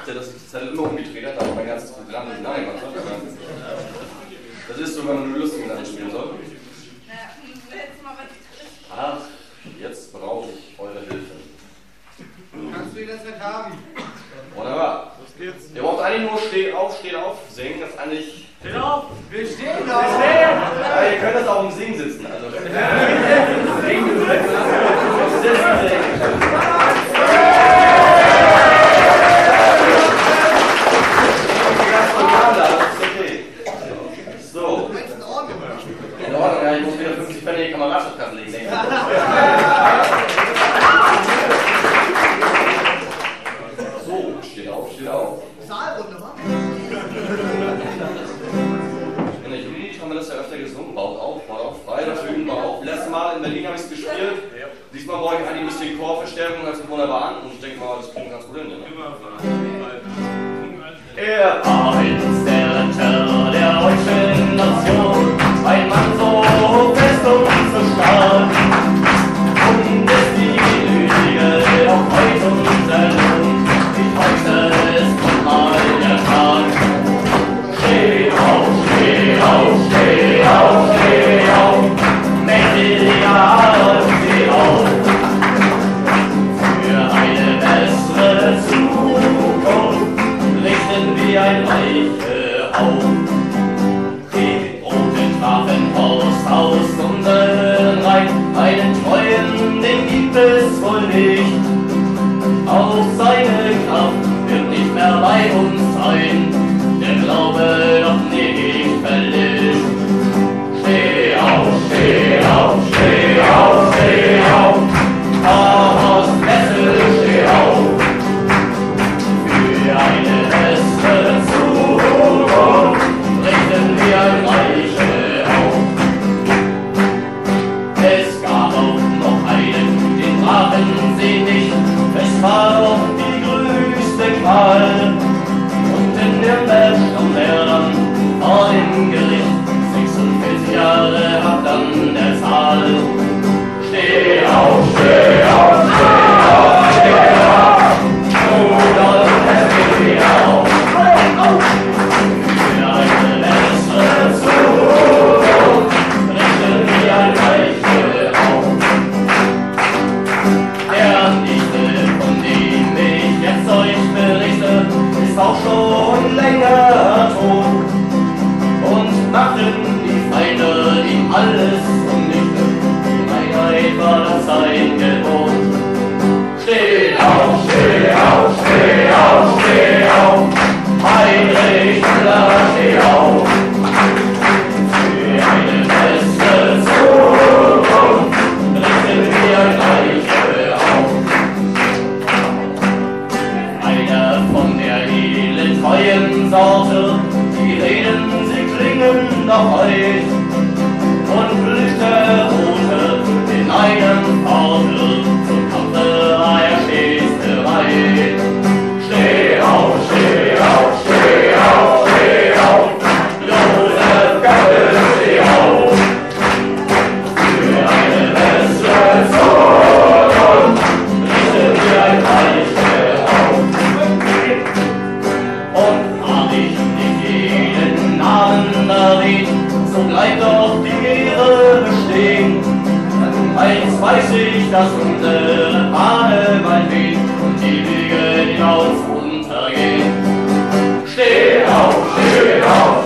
achte, dass ich die Zettel immer umgedreht habe, damit mein ganzes Programm durcheinander gemacht habe. Das ist so, wenn man nur lustige Sachen spielen soll. Ach, jetzt brauche ich eure Hilfe. Kannst du das haben? Wunderbar. Los geht's. Ihr braucht eigentlich nur steht auf singen. Das ist eigentlich... Steht auf! Wir stehen auf! Ja, ihr könnt das auch im Singen sitzen. Also. Sitzen. So. In Ordnung, ja, ich muss wieder 50 Pfennige Kameradschaftskasse legen. So, steht auf, steht auf. Saalrunde, wa? In der Jugend haben wir das ja öfter gesungen. Baut auf, frei, das üben wir auch. Letztes Mal in Berlin habe ich es gespielt. Diesmal brauche ich eigentlich ein bisschen Chorverstärkung, das kommt wunderbar an. Und ich denke mal, das klingt ganz gut hin. Ne? Er war einst der Retter der deutschen Nation, ein Mann so fest und so stark. Und ist die Lüge auch weit unser Lohn, wie heute ist mal der Tag. Steh auf, steh auf, steh auf, steh auf, Mächtiger, steh auf, für eine bessere Zukunft richten wir ein Reiche auf. Die roten Waffenhorst aus unseren Reihen, einen Treuen, den gibt es wohl nicht. Auch seine Kraft wird nicht mehr bei uns sein, der Glaube doch nicht verlischt. Steh auf, steh auf, steh auf, steh auf, Horst Wessel, steh auf. Für eine bessere Zukunft richten wir ein Reiche auf. Es gab auch noch einen, den brachen sie nicht, es war doch die größte Qual. Und in Nürnberg stand er dann vor dem Gericht, 46 Jahre hat dann der Zahl. Steh auf, steh auf, steh auf, steh auf, Rudolf, steh auf. Für eine bessere Zukunft richten wir ein Reiche auf. Der Nichte, von dem ich jetzt euch berichte, ist auch schon länger tot und machten die Feinde ihm alles zunichte. Die Einheit war das sein Gebot. Steh auf, steh auf, steh auf, steh auf, Heinrich Müller, steh auf. Für eine bessere Zukunft richten wir ein Reiche auf. Einer von der edlen, treuen Sorte, die Reden, sie klingen doch heut. Und blüht der Rote in einem Orte, zum Kampfe war er stets bereit. Steh auf, steh auf, steh auf, steh auf, Josef Goebbels, steh auf. Für eine bessere Zukunft richten wir ein Reiche auf. Und hab ich nicht jeden Namen erwähnt, so bleibt doch die Ehre bestehen. Eins weiß ich, dass unsere Fahne bald weht und die Lüge hinaus untergeht. Steh auf, steh auf,